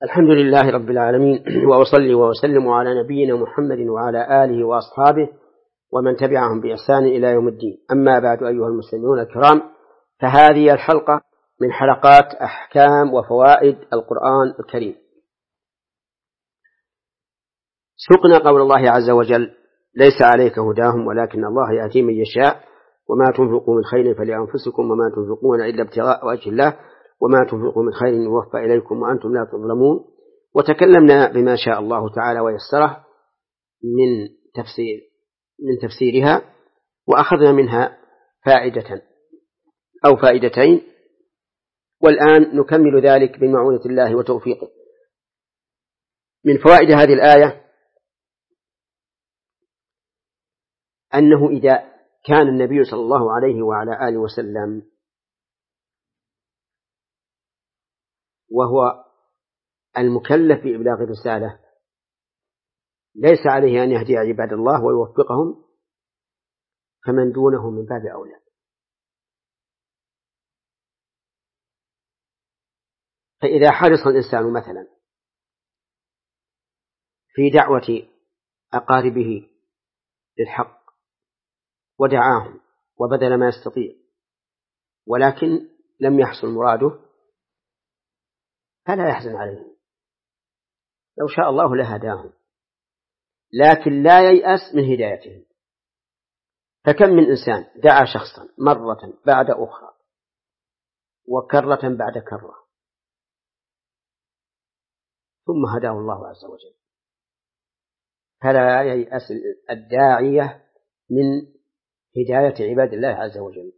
الحمد لله رب العالمين، وأصلي وأسلم على نبينا محمد وعلى آله وأصحابه ومن تبعهم بإحسان إلى يوم الدين. أما بعد، أيها المسلمون الكرام، فهذه الحلقة من حلقات أحكام وفوائد القرآن الكريم. سقنا قول الله عز وجل: ليس عليك هداهم ولكن الله يهدي من يشاء وما تنفقوا من خير فلأنفسكم وما تنفقون إلا ابتغاء وجه الله وما تنفقوا من خير يوفى إليكم وأنتم لا تظلمون. وتكلمنا بما شاء الله تعالى ويسره من تفسيرها، وأخذنا منها فائدة أو فائدتين، والآن نكمل ذلك بمعونة الله وتوفيقه. من فوائد هذه الآية أنه إذا كان النبي صلى الله عليه وعلى آله وسلم وهو المكلف بإبلاغ الرسالة ليس عليه أن يهدي عباد الله ويوفقهم، فمن دونه من باب أولى. فإذا حرص الإنسان مثلا في دعوة أقاربه للحق ودعاهم وبذل ما يستطيع ولكن لم يحصل مراده، فلا يحزن عليهم، لو شاء الله لهداهم، لكن لا ييأس من هدايتهم. فكم من إنسان دعا شخصا مرة بعد أخرى وكرة بعد كرة ثم هداه الله عز وجل، فلا ييأس الداعية من هداية عباد الله عز وجل.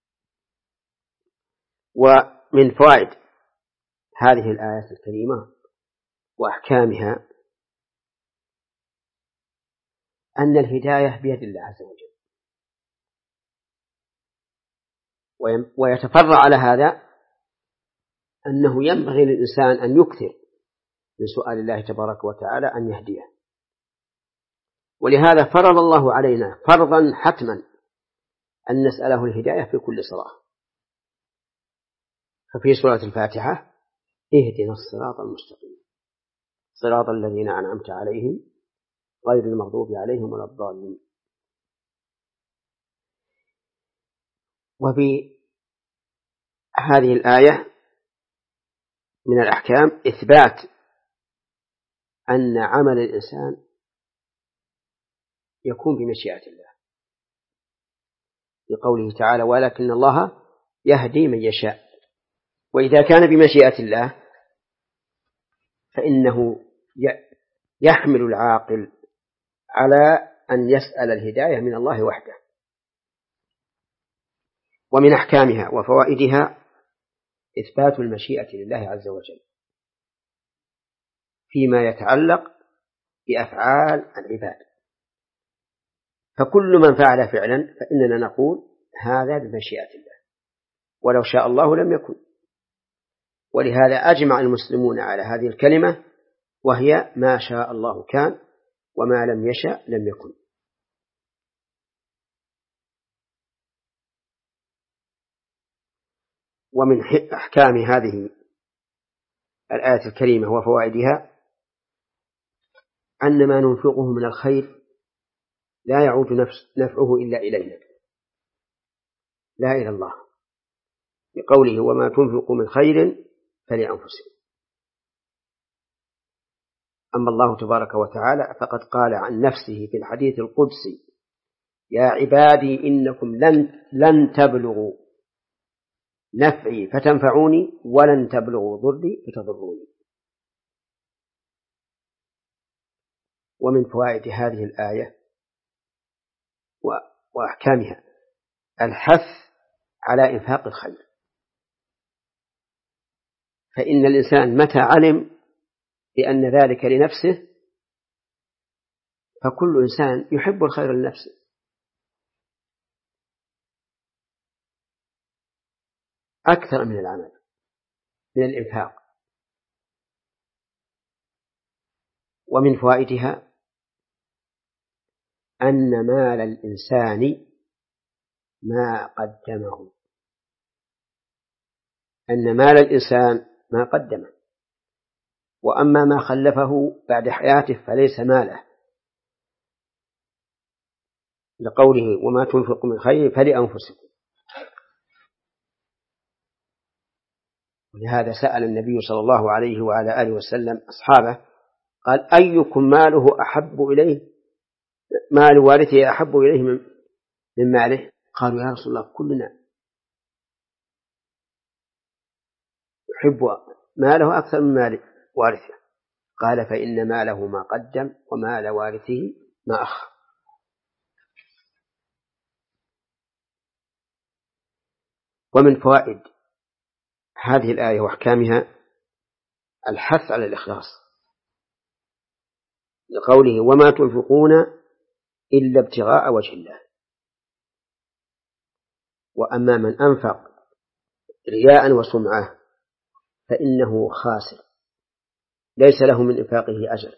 ومن فوائد هذه الآيات الكريمة وأحكامها أن الهداية بيد الله عز وجل، ويتفرع على هذا أنه ينبغي للإنسان أن يكثر من سؤال الله تبارك وتعالى أن يهديه. ولهذا فرض الله علينا فرضا حتما أن نسأله الهداية في كل صلاة. ففي سورة الفاتحة: اهدنا الصراط المستقيم صراط الذين أنعمت عليهم غير المغضوب عليهم ولا الضالين. وفي هذه الآية من الأحكام إثبات أن عمل الإنسان يكون بمشيئة الله، لقوله تعالى: ولكن الله يهدي من يشاء. وإذا كان بمشيئة الله فإنه يحمل العاقل على أن يسأل الهداية من الله وحده. ومن أحكامها وفوائدها إثبات المشيئة لله عز وجل فيما يتعلق بأفعال العباد، فكل من فعل فعلا فإننا نقول هذا بمشيئة الله، ولو شاء الله لم يكن. ولهذا أجمع المسلمون على هذه الكلمة، وهي: ما شاء الله كان وما لم يشأ لم يكن. ومن أحكام هذه الآية الكريمة وفوائدها أن ما ننفقه من الخير لا يعود نفعه إلا إلينا لا إلى الله، بقوله: وما تنفقوا من خير فلأنفسكم. أما الله تبارك وتعالى فقد قال عن نفسه في الحديث القدسي: يا عبادي إنكم لن تبلغوا نفعي فتنفعوني ولن تبلغوا ضري فتضروني. ومن فوائد هذه الآية وأحكامها الحث على إنفاق الخير، فإن الإنسان متى علم بأن ذلك لنفسه، فكل إنسان يحب الخير لنفسه، أكثر من العمل من الإنفاق. ومن فوائدها أن مال الإنسان ما قدمه، أن مال الإنسان ما قدمه. وأما ما خلفه بعد حياته فليس ماله، لقوله وما تنفق من خير فلأنفسكم. ولهذا سأل النبي صلى الله عليه وعلى آله وسلم أصحابه قال أيكم ماله أحب إليه، مال وارثه أحب إليه من ماله؟ قالوا يا رسول الله كلنا يحب ماله أكثر من مال وارثه. قال فإن ماله ما قدم ومال وارثه ما أخر. ومن فوائد هذه الآية وأحكامها الحث على الإخلاص، لقوله وما تنفقون إلا ابتغاء وجه الله. وأما من أنفق رياء وسمعة فإنه خاسر ليس له من إنفاقه أجر.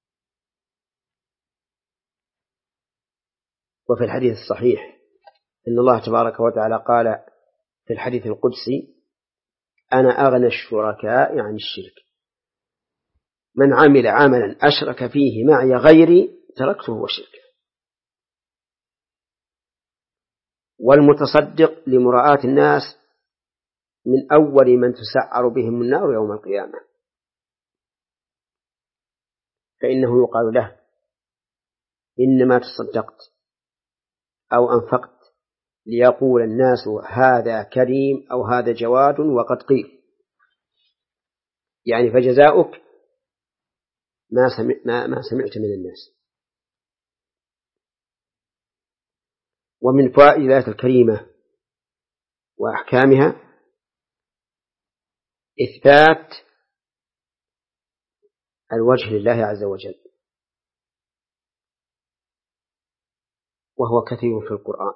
وفي الحديث الصحيح إن الله تبارك وتعالى قال في الحديث القدسي أنا أغنى الشركاء عن الشرك، من عمل عملا أشرك فيه معي غيري تركته وشركه. والمتصدق لمراءاة الناس من أول من تسعر بهم النار يوم القيامة، فإنه يقال له إنما تصدقت أو أنفقت ليقول الناس هذا كريم أو هذا جواد وقد قيل، يعني فجزاؤك ما سمعت من الناس. ومن فوائد الآية الكريمة وأحكامها إثبات الوجه لله عز وجل، وهو كثير في القرآن،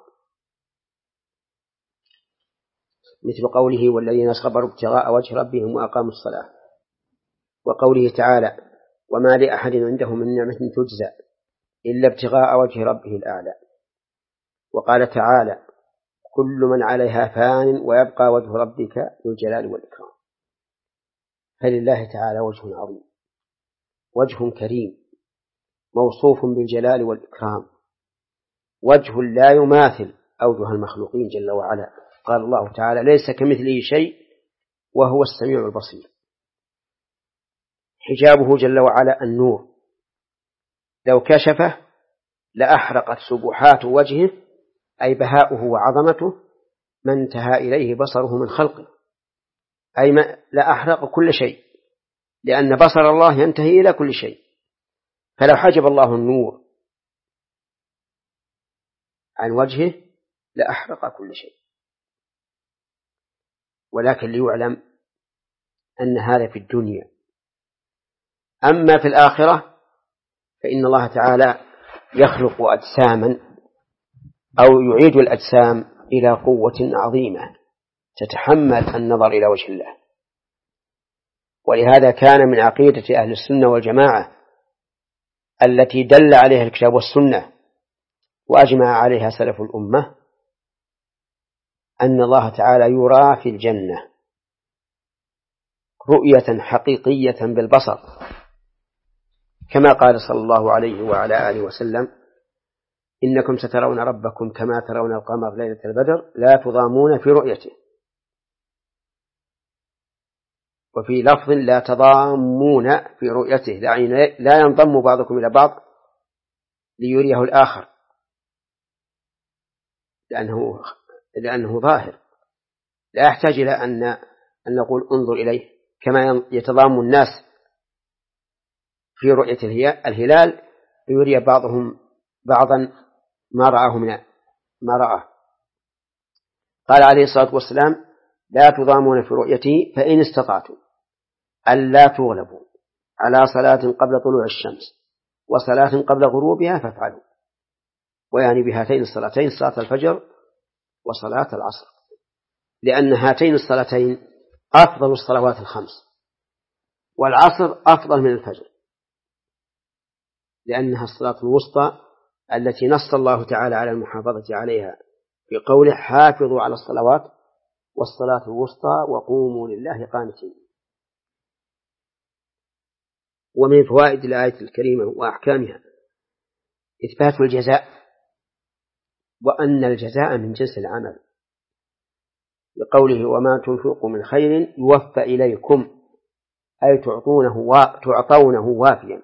مثل قوله والذين صبروا ابتغاء وجه ربهم وأقاموا الصلاة، وقوله تعالى وما لأحد عنده من نعمة تجزى إلا ابتغاء وجه ربه الأعلى. وقال تعالى كل من عليها فان ويبقى وجه ربك ذو الجلال والإكرام. فلله تعالى وجه عظيم، وجه كريم موصوف بالجلال والإكرام، وجه لا يماثل أوجه المخلوقين جل وعلا. قال الله تعالى ليس كمثله شيء وهو السميع البصير. حجابه جل وعلا النور، لو كشفه لأحرقت سبحات وجهه أي بهاؤه وعظمته ما انتهى إليه بصره من خلقه، أي لأحرق كل شيء، لأن بصر الله ينتهي إلى كل شيء. فلو حجب الله النور عن وجهه لأحرق كل شيء. ولكن ليعلم أن هذا في الدنيا، أما في الآخرة فإن الله تعالى يخلق أجساما أو يعيد الأجسام إلى قوة عظيمة تتحمل النظر إلى وجه الله. ولهذا كان من عقيدة أهل السنة والجماعة التي دل عليها الكتاب والسنة وأجمع عليها سلف الأمة أن الله تعالى يرى في الجنة رؤية حقيقية بالبصر، كما قال صلى الله عليه وعلى آله وسلم إنكم سترون ربكم كما ترون القمر ليلة البدر لا تضامون في رؤيته. وفي لفظ لا تضامون في رؤيته، لا ينضم بعضكم إلى بعض ليريه الآخر، لأنه ظاهر لا يحتاج إلى أن نقول انظر إليه، كما يتضام الناس في رؤية الهلال ليري بعضهم بعضا ما رآه. قال عليه الصلاة والسلام لا تضامون في رؤيته فإن استطعتم ألا تغلبوا على صلاة قبل طلوع الشمس وصلاة قبل غروبها فافعلوا، ويعني بهاتين الصلاتين صلاة الفجر وصلاة العصر، لأن هاتين الصلاتين أفضل الصلوات الخمس، والعصر أفضل من الفجر لأنها الصلاة الوسطى التي نص الله تعالى على المحافظة عليها في قوله حافظوا على الصلوات والصلاة الوسطى وقوموا لله قانتين. ومن فوائد الآية الكريمة وأحكامها إثبات الجزاء، وأن الجزاء من جنس العمل، بقوله وما تنفقوا من خير يوفى إليكم، أي تعطونه وافيا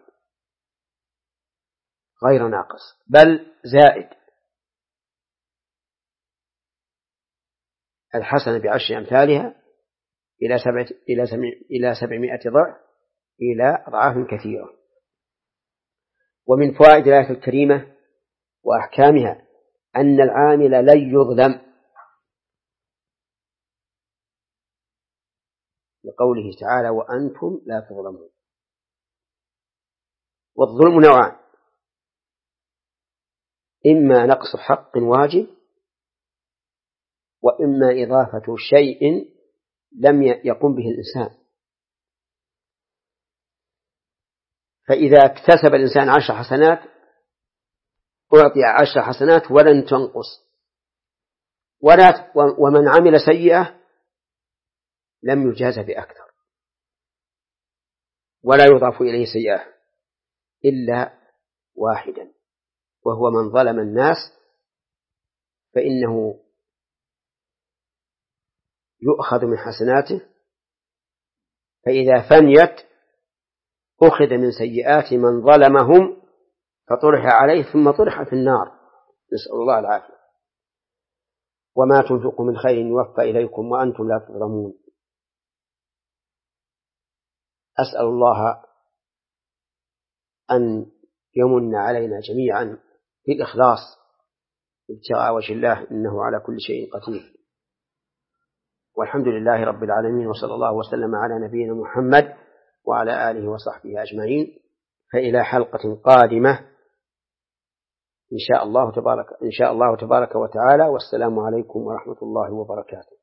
غير ناقص بل زائد. الحسنة بعشر أمثالها إلى 700 ضعف إلى أضعاف كثيرة. ومن فوائد الآية الكريمة وأحكامها أن العامل لن يظلم، لقوله تعالى وأنتم لا تظلمون. والظلم نوعان: إما نقص حق واجب، وإما إضافة شيء لم يقم به الإنسان. فإذا اكتسب الإنسان 10 حسنات أعطي 10 حسنات ولن تنقص، ومن عمل سيئة لم يجاز بأكثر ولا يضاف إليه سيئة إلا واحدا، وهو من ظلم الناس، فإنه يؤخذ من حسناته، فإذا فنيت أخذ من سيئات من ظلمهم فطرح عليه ثم طرح في النار، نسأل الله العافية. وما تنفقوا من خير يوفى إليكم وأنتم لا تظلمون. أسأل الله أن يمن علينا جميعا بالإخلاص ابتغاء وجه الله، إنه على كل شيء قدير. والحمد لله رب العالمين، وصلى الله وسلم على نبينا محمد وعلى آله وصحبه أجمعين. فإلى حلقة قادمة إن شاء الله تبارك وتعالى، والسلام عليكم ورحمة الله وبركاته.